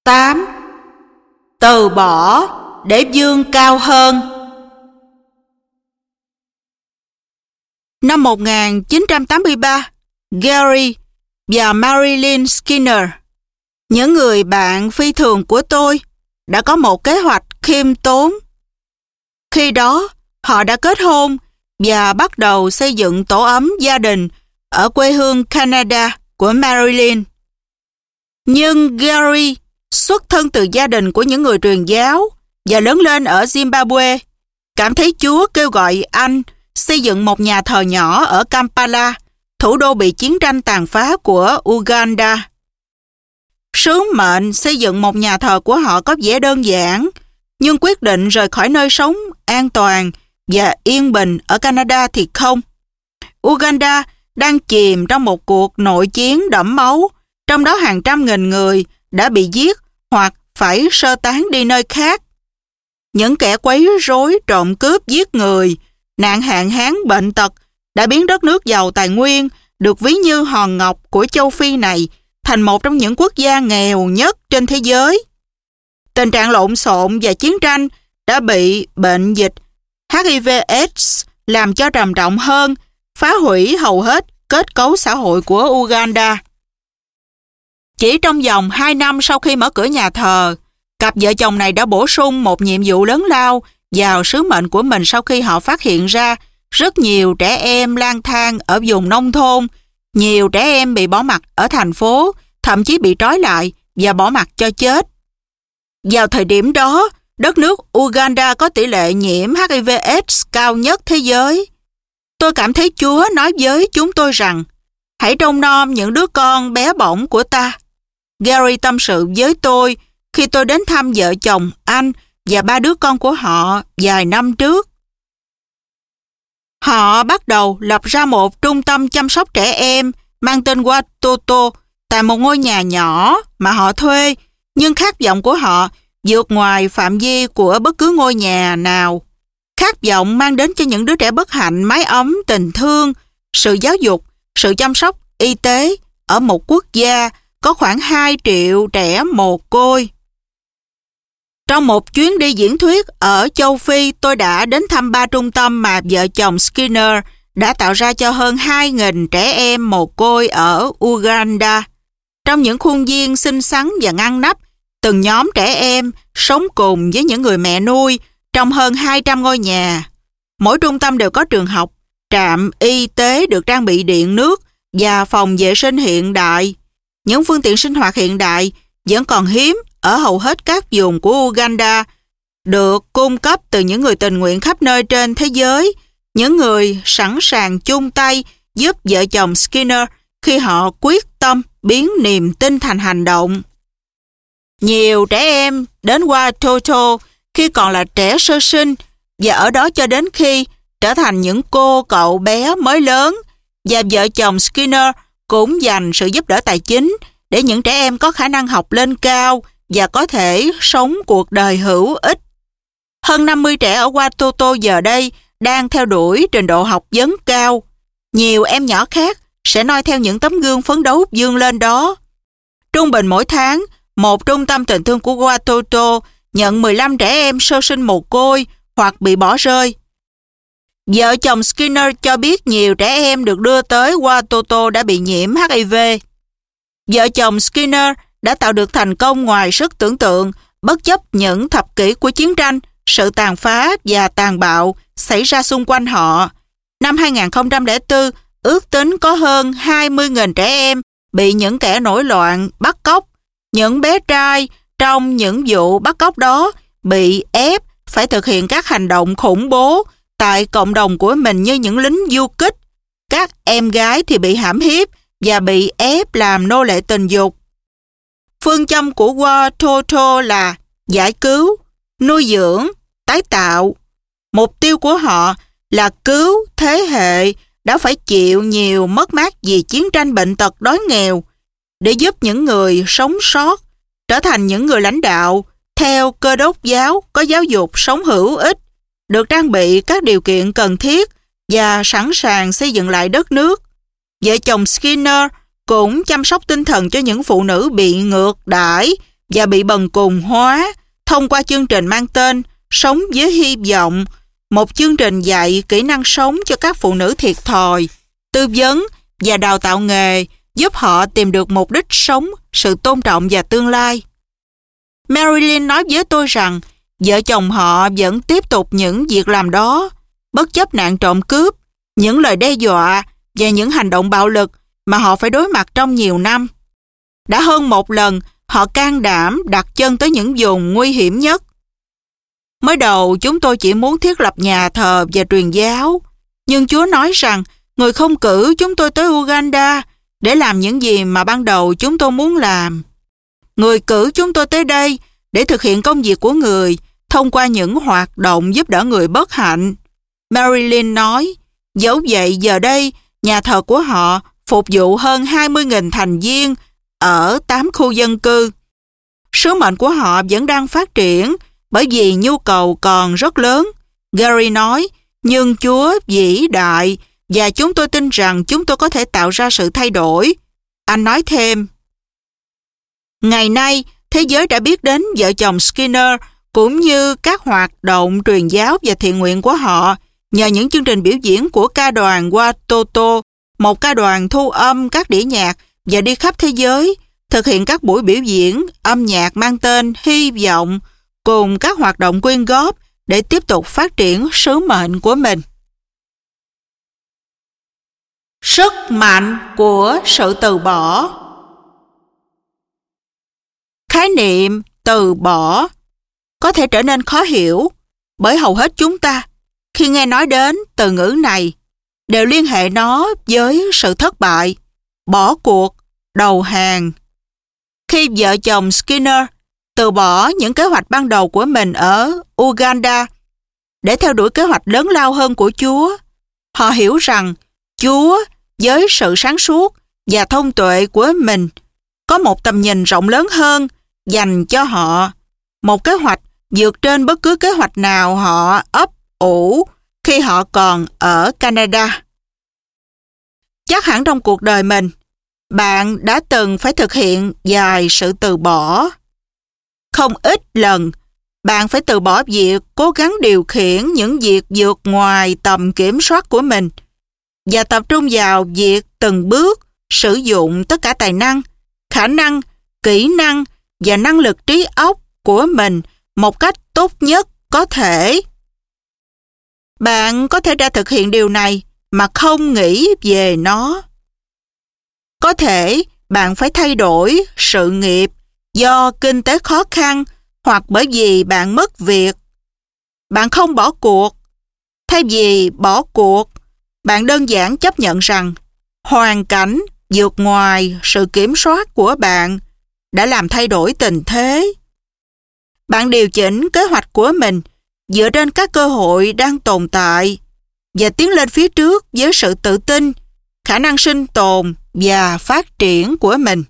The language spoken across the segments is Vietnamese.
8. Từ bỏ để vươn cao hơn. Năm 1983, Gary và Marilyn Skinner, những người bạn phi thường của tôi, đã có một kế hoạch khiêm tốn. Khi đó, họ đã kết hôn và bắt đầu xây dựng tổ ấm gia đình ở quê hương Canada của Marilyn. Nhưng Gary xuất thân từ gia đình của những người truyền giáo và lớn lên ở Zimbabwe, cảm thấy Chúa kêu gọi anh xây dựng một nhà thờ nhỏ ở Kampala, thủ đô bị chiến tranh tàn phá của Uganda. Sứ mệnh xây dựng một nhà thờ của họ có vẻ đơn giản, nhưng quyết định rời khỏi nơi sống an toàn và yên bình ở Canada thì không. Uganda đang chìm trong một cuộc nội chiến đẫm máu, trong đó hàng trăm nghìn người đã bị giết hoặc phải sơ tán đi nơi khác. Những kẻ quấy rối, trộm cướp, giết người, nạn hạn hán, bệnh tật đã biến đất nước giàu tài nguyên, được ví như hòn ngọc của châu Phi này, thành một trong những quốc gia nghèo nhất trên thế giới. Tình trạng lộn xộn và chiến tranh đã bị bệnh dịch HIV/AIDS làm cho trầm trọng hơn, phá hủy hầu hết kết cấu xã hội của Uganda. Chỉ trong vòng 2 năm sau khi mở cửa nhà thờ, cặp vợ chồng này đã bổ sung một nhiệm vụ lớn lao vào sứ mệnh của mình sau khi họ phát hiện ra rất nhiều trẻ em lang thang ở vùng nông thôn, nhiều trẻ em bị bỏ mặc ở thành phố, thậm chí bị trói lại và bỏ mặc cho chết. Vào thời điểm đó, đất nước Uganda có tỷ lệ nhiễm HIV/AIDS cao nhất thế giới. Tôi cảm thấy Chúa nói với chúng tôi rằng, hãy trông nom những đứa con bé bỏng của ta. Gary tâm sự với tôi khi tôi đến thăm vợ chồng anh và 3 đứa con của họ vài năm trước. Họ bắt đầu lập ra một trung tâm chăm sóc trẻ em mang tên Watoto tại một ngôi nhà nhỏ mà họ thuê, nhưng khát vọng của họ vượt ngoài phạm vi của bất cứ ngôi nhà nào. Khát vọng mang đến cho những đứa trẻ bất hạnh mái ấm, tình thương, sự giáo dục, sự chăm sóc y tế ở một quốc gia có khoảng 2 triệu trẻ mồ côi. Trong một chuyến đi diễn thuyết ở châu Phi, tôi đã đến thăm 3 trung tâm mà vợ chồng Skinner đã tạo ra cho hơn 2.000 trẻ em mồ côi ở Uganda. Trong những khuôn viên xinh xắn và ngăn nắp, từng nhóm trẻ em sống cùng với những người mẹ nuôi trong hơn 200 ngôi nhà. Mỗi trung tâm đều có trường học, trạm y tế được trang bị điện nước và phòng vệ sinh hiện đại. Những phương tiện sinh hoạt hiện đại vẫn còn hiếm ở hầu hết các vùng của Uganda, được cung cấp từ những người tình nguyện khắp nơi trên thế giới, những người sẵn sàng chung tay giúp vợ chồng Skinner khi họ quyết tâm biến niềm tin thành hành động. Nhiều trẻ em đến Watoto khi còn là trẻ sơ sinh và ở đó cho đến khi trở thành những cô cậu bé mới lớn, và vợ chồng Skinner cũng dành sự giúp đỡ tài chính để những trẻ em có khả năng học lên cao và có thể sống cuộc đời hữu ích. Hơn 50 trẻ ở Watoto giờ đây đang theo đuổi trình độ học vấn cao. Nhiều em nhỏ khác sẽ noi theo những tấm gương phấn đấu vươn lên đó. Trung bình mỗi tháng, một trung tâm tình thương của Watoto nhận 15 trẻ em sơ sinh mồ côi hoặc bị bỏ rơi. Vợ chồng Skinner cho biết nhiều trẻ em được đưa tới Watoto đã bị nhiễm HIV. Vợ chồng Skinner đã tạo được thành công ngoài sức tưởng tượng, bất chấp những thập kỷ của chiến tranh, sự tàn phá và tàn bạo xảy ra xung quanh họ. Năm 2004, ước tính có hơn 20.000 trẻ em bị những kẻ nổi loạn bắt cóc. Những bé trai trong những vụ bắt cóc đó bị ép phải thực hiện các hành động khủng bố tại cộng đồng của mình như những lính du kích. Các em gái thì bị hãm hiếp và bị ép làm nô lệ tình dục. Phương châm của Watoto là giải cứu, nuôi dưỡng, tái tạo. Mục tiêu của họ là cứu thế hệ đã phải chịu nhiều mất mát vì chiến tranh, bệnh tật, đói nghèo, để giúp những người sống sót trở thành những người lãnh đạo theo Cơ đốc giáo có giáo dục sống hữu ích, được trang bị các điều kiện cần thiết và sẵn sàng xây dựng lại đất nước. Vợ chồng Skinner cũng chăm sóc tinh thần cho những phụ nữ bị ngược đãi và bị bần cùng hóa thông qua chương trình mang tên Sống với Hy vọng, một chương trình dạy kỹ năng sống cho các phụ nữ thiệt thòi, tư vấn và đào tạo nghề giúp họ tìm được mục đích sống, sự tôn trọng và tương lai. Marilyn nói với tôi rằng vợ chồng họ vẫn tiếp tục những việc làm đó, bất chấp nạn trộm cướp, những lời đe dọa và những hành động bạo lực mà họ phải đối mặt trong nhiều năm. Đã hơn một lần, họ can đảm đặt chân tới những vùng nguy hiểm nhất. Mới đầu chúng tôi chỉ muốn thiết lập nhà thờ và truyền giáo, nhưng Chúa nói rằng Người không cử chúng tôi tới Uganda để làm những gì mà ban đầu chúng tôi muốn làm. Người cử chúng tôi tới đây để thực hiện công việc của Người thông qua những hoạt động giúp đỡ người bất hạnh. Marilyn nói, dẫu vậy giờ đây, nhà thờ của họ phục vụ hơn 20.000 thành viên ở 8 khu dân cư. Sứ mệnh của họ vẫn đang phát triển bởi vì nhu cầu còn rất lớn. Gary nói, nhưng Chúa vĩ đại và chúng tôi tin rằng chúng tôi có thể tạo ra sự thay đổi. Anh nói thêm, ngày nay, thế giới đã biết đến vợ chồng Skinner cũng như các hoạt động truyền giáo và thiện nguyện của họ nhờ những chương trình biểu diễn của ca đoàn Watoto, một ca đoàn thu âm các đĩa nhạc và đi khắp thế giới, thực hiện các buổi biểu diễn âm nhạc mang tên Hy vọng cùng các hoạt động quyên góp để tiếp tục phát triển sứ mệnh của mình. Sức mạnh của sự từ bỏ. Khái niệm từ bỏ có thể trở nên khó hiểu bởi hầu hết chúng ta khi nghe nói đến từ ngữ này đều liên hệ nó với sự thất bại, bỏ cuộc, đầu hàng. Khi vợ chồng Skinner từ bỏ những kế hoạch ban đầu của mình ở Uganda để theo đuổi kế hoạch lớn lao hơn của Chúa, họ hiểu rằng Chúa với sự sáng suốt và thông tuệ của mình có một tầm nhìn rộng lớn hơn dành cho họ, một kế hoạch vượt trên bất cứ kế hoạch nào họ ấp ủ khi họ còn ở Canada. Chắc hẳn trong cuộc đời mình, bạn đã từng phải thực hiện vài sự từ bỏ. Không ít lần, bạn phải từ bỏ việc cố gắng điều khiển những việc vượt ngoài tầm kiểm soát của mình và tập trung vào việc từng bước sử dụng tất cả tài năng, khả năng, kỹ năng và năng lực trí óc của mình một cách tốt nhất có thể. Bạn có thể đã thực hiện điều này mà không nghĩ về nó. Có thể bạn phải thay đổi sự nghiệp do kinh tế khó khăn hoặc bởi vì bạn mất việc. Bạn không bỏ cuộc. Thay vì bỏ cuộc, bạn đơn giản chấp nhận rằng hoàn cảnh vượt ngoài sự kiểm soát của bạn đã làm thay đổi tình thế. Bạn điều chỉnh kế hoạch của mình dựa trên các cơ hội đang tồn tại và tiến lên phía trước với sự tự tin, khả năng sinh tồn và phát triển của mình.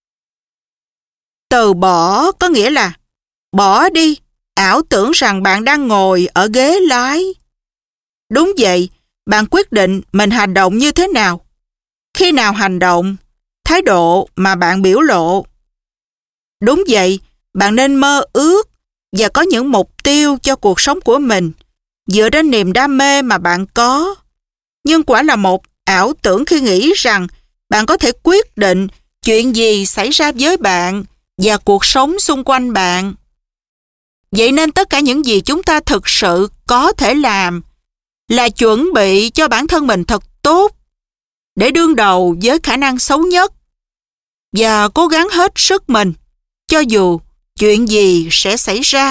Từ bỏ có nghĩa là bỏ đi ảo tưởng rằng bạn đang ngồi ở ghế lái. Đúng vậy, bạn quyết định mình hành động như thế nào, khi nào hành động, thái độ mà bạn biểu lộ. Đúng vậy, bạn nên mơ ước và có những mục tiêu cho cuộc sống của mình dựa trên niềm đam mê mà bạn có. Nhưng quả là một ảo tưởng khi nghĩ rằng bạn có thể quyết định chuyện gì xảy ra với bạn và cuộc sống xung quanh bạn. Vậy nên tất cả những gì chúng ta thực sự có thể làm là chuẩn bị cho bản thân mình thật tốt để đương đầu với khả năng xấu nhất và cố gắng hết sức mình cho dù chuyện gì sẽ xảy ra.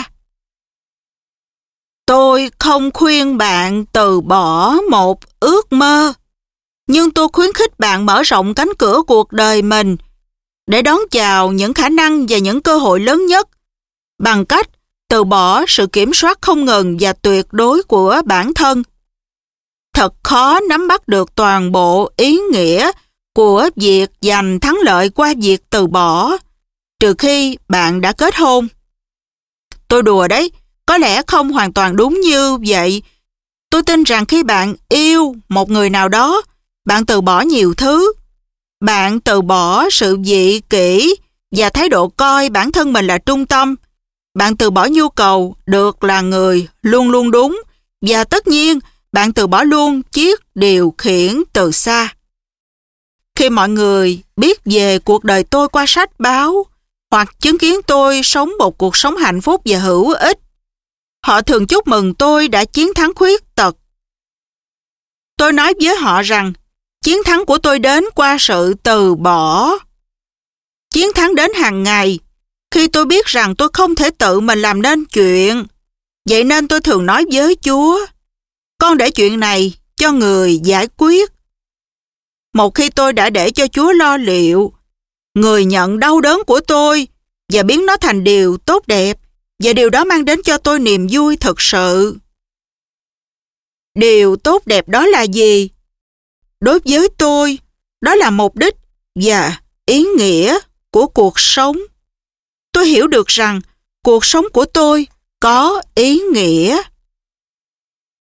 Tôi không khuyên bạn từ bỏ một ước mơ, nhưng tôi khuyến khích bạn mở rộng cánh cửa cuộc đời mình để đón chào những khả năng và những cơ hội lớn nhất bằng cách từ bỏ sự kiểm soát không ngừng và tuyệt đối của bản thân. Thật khó nắm bắt được toàn bộ ý nghĩa của việc giành thắng lợi qua việc từ bỏ, trừ khi bạn đã kết hôn. Tôi đùa đấy, có lẽ không hoàn toàn đúng như vậy. Tôi tin rằng khi bạn yêu một người nào đó, bạn từ bỏ nhiều thứ. Bạn từ bỏ sự dị kỷ và thái độ coi bản thân mình là trung tâm, bạn từ bỏ nhu cầu được là người luôn luôn đúng, và tất nhiên bạn từ bỏ luôn chiếc điều khiển từ xa. Khi mọi người biết về cuộc đời tôi qua sách báo, hoặc chứng kiến tôi sống một cuộc sống hạnh phúc và hữu ích, họ thường chúc mừng tôi đã chiến thắng khuyết tật. Tôi nói với họ rằng chiến thắng của tôi đến qua sự từ bỏ. Chiến thắng đến hàng ngày khi tôi biết rằng tôi không thể tự mình làm nên chuyện. Vậy nên tôi thường nói với Chúa, con để chuyện này cho người giải quyết. Một khi tôi đã để cho Chúa lo liệu, người nhận đau đớn của tôi và biến nó thành điều tốt đẹp, và điều đó mang đến cho tôi niềm vui thực sự. Điều tốt đẹp đó là gì? Đối với tôi, đó là mục đích và ý nghĩa của cuộc sống. Tôi hiểu được rằng cuộc sống của tôi có ý nghĩa.